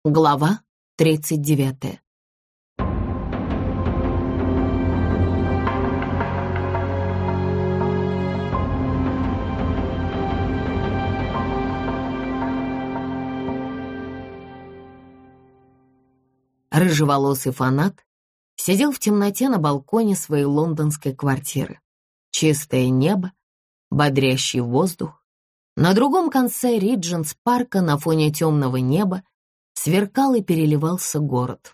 Глава 39. Рыжеволосый фанат сидел в темноте на балконе своей лондонской квартиры. Чистое небо, бодрящий воздух. На другом конце Риджентс-парка на фоне темного неба сверкал и переливался город.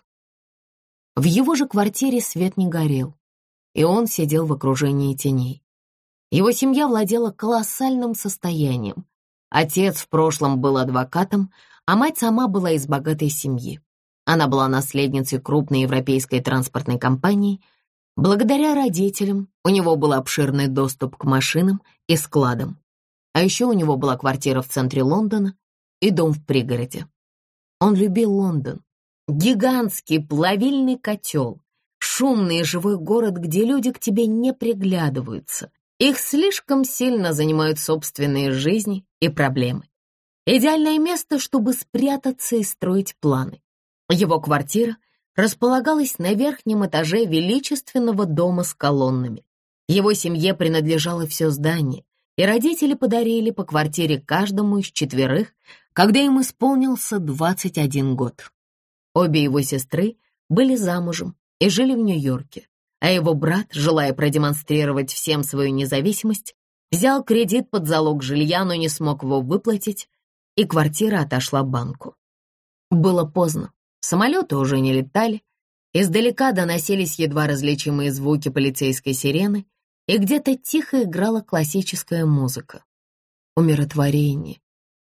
В его же квартире свет не горел, и он сидел в окружении теней. Его семья владела колоссальным состоянием. Отец в прошлом был адвокатом, а мать сама была из богатой семьи. Она была наследницей крупной европейской транспортной компании. Благодаря родителям у него был обширный доступ к машинам и складам. А еще у него была квартира в центре Лондона и дом в пригороде. Он любил Лондон. Гигантский плавильный котел, шумный и живой город, где люди к тебе не приглядываются. Их слишком сильно занимают собственные жизни и проблемы. Идеальное место, чтобы спрятаться и строить планы. Его квартира располагалась на верхнем этаже величественного дома с колоннами. Его семье принадлежало все здание, и родители подарили по квартире каждому из четверых, когда им исполнился 21 год. Обе его сестры были замужем и жили в Нью-Йорке, а его брат, желая продемонстрировать всем свою независимость, взял кредит под залог жилья, но не смог его выплатить, и квартира отошла банку. Было поздно, самолеты уже не летали, издалека доносились едва различимые звуки полицейской сирены, и где-то тихо играла классическая музыка. Умиротворение.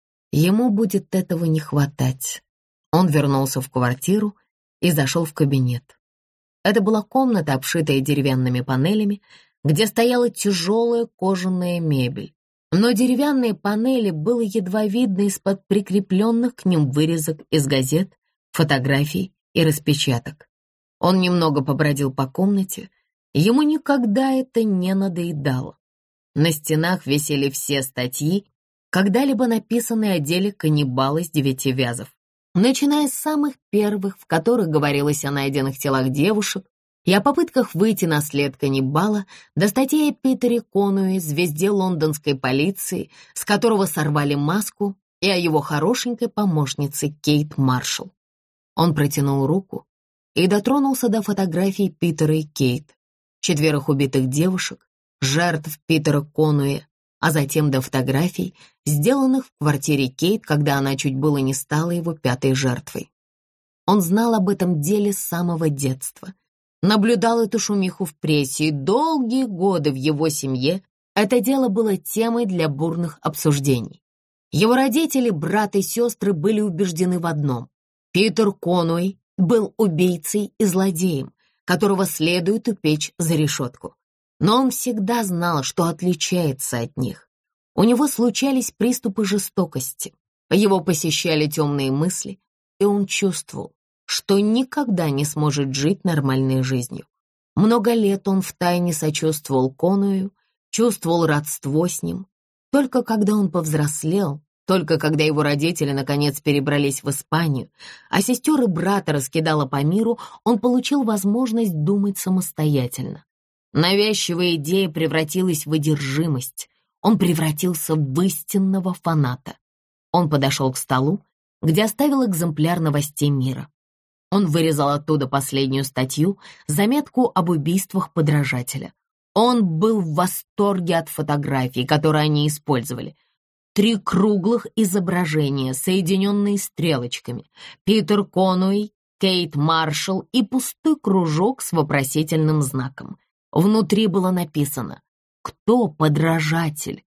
Ему будет этого не хватать. Он вернулся в квартиру и зашел в кабинет. Это была комната, обшитая деревянными панелями, где стояла тяжелая кожаная мебель. Но деревянные панели было едва видно из-под прикрепленных к ним вырезок из газет, фотографий и распечаток. Он немного побродил по комнате. Ему никогда это не надоедало. На стенах висели все статьи, когда-либо написанные о деле каннибала из 9 вязов, начиная с самых первых, в которых говорилось о найденных телах девушек и о попытках выйти на след каннибала, до статьи о Питере Конуэ, звезде лондонской полиции, с которого сорвали маску, и о его хорошенькой помощнице Кейт Маршалл. Он протянул руку и дотронулся до фотографий Питера и Кейт, 4 убитых девушек, жертв Питера Конуэ, а затем до фотографий, сделанных в квартире Кейт, когда она чуть было не стала его 5-й жертвой. Он знал об этом деле с самого детства, наблюдал эту шумиху в прессе, и долгие годы в его семье это дело было темой для бурных обсуждений. Его родители, брат и сестры были убеждены в одном: Питер Конуэй был убийцей и злодеем, которого следует упечь за решетку. Но он всегда знал, что отличается от них. У него случались приступы жестокости, его посещали темные мысли, и он чувствовал, что никогда не сможет жить нормальной жизнью. Много лет он втайне сочувствовал Конуэю, чувствовал родство с ним. Только когда он повзрослел, только когда его родители наконец перебрались в Испанию, а сестер и брата раскидало по миру, он получил возможность думать самостоятельно. Навязчивая идея превратилась в одержимость. Он превратился в истинного фаната. Он подошел к столу, где оставил экземпляр новостей мира. Он вырезал оттуда последнюю статью, заметку об убийствах подражателя. Он был в восторге от фотографий, которые они использовали. 3 круглых изображения, соединенные стрелочками. Питер Конуэй, Кейт Маршалл и пустой кружок с вопросительным знаком. Внутри было написано: «Кто подражатель?»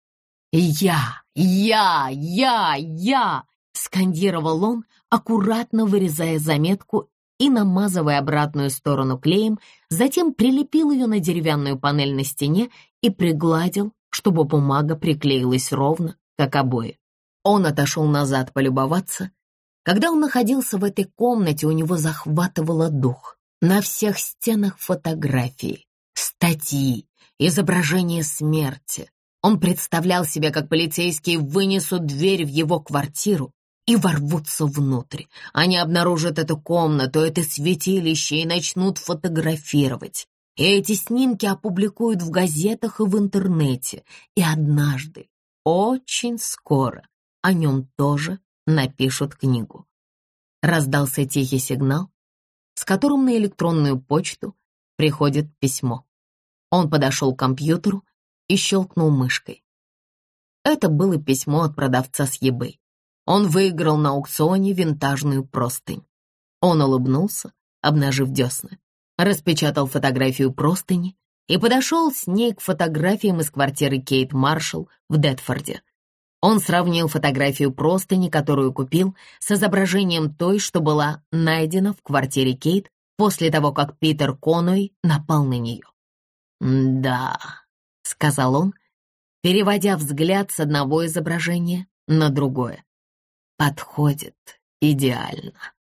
«Я! Скандировал он, аккуратно вырезая заметку и намазывая обратную сторону клеем, затем прилепил ее на деревянную панель на стене и пригладил, чтобы бумага приклеилась ровно, как обои. Он отошел назад полюбоваться. Когда он находился в этой комнате, у него захватывало дух. На всех стенах фотографии, статьи, изображения смерти. Он представлял себе, как полицейские вынесут дверь в его квартиру и ворвутся внутрь. Они обнаружат эту комнату, это святилище и начнут фотографировать. И эти снимки опубликуют в газетах и в интернете. И однажды, очень скоро, о нем тоже напишут книгу. Раздался тихий сигнал, с которым на электронную почту приходит письмо. Он подошел к компьютеру и щелкнул мышкой. Это было письмо от продавца с eBay. Он выиграл на аукционе винтажную простынь. Он улыбнулся, обнажив десны, распечатал фотографию простыни и подошел с ней к фотографиям из квартиры Кейт Маршалл в Дэтфорде. Он сравнил фотографию простыни, которую купил, с изображением той, что была найдена в квартире Кейт после того, как Питер Конуэй напал на нее. «Да», — сказал он, переводя взгляд с одного изображения на другое. «Подходит идеально».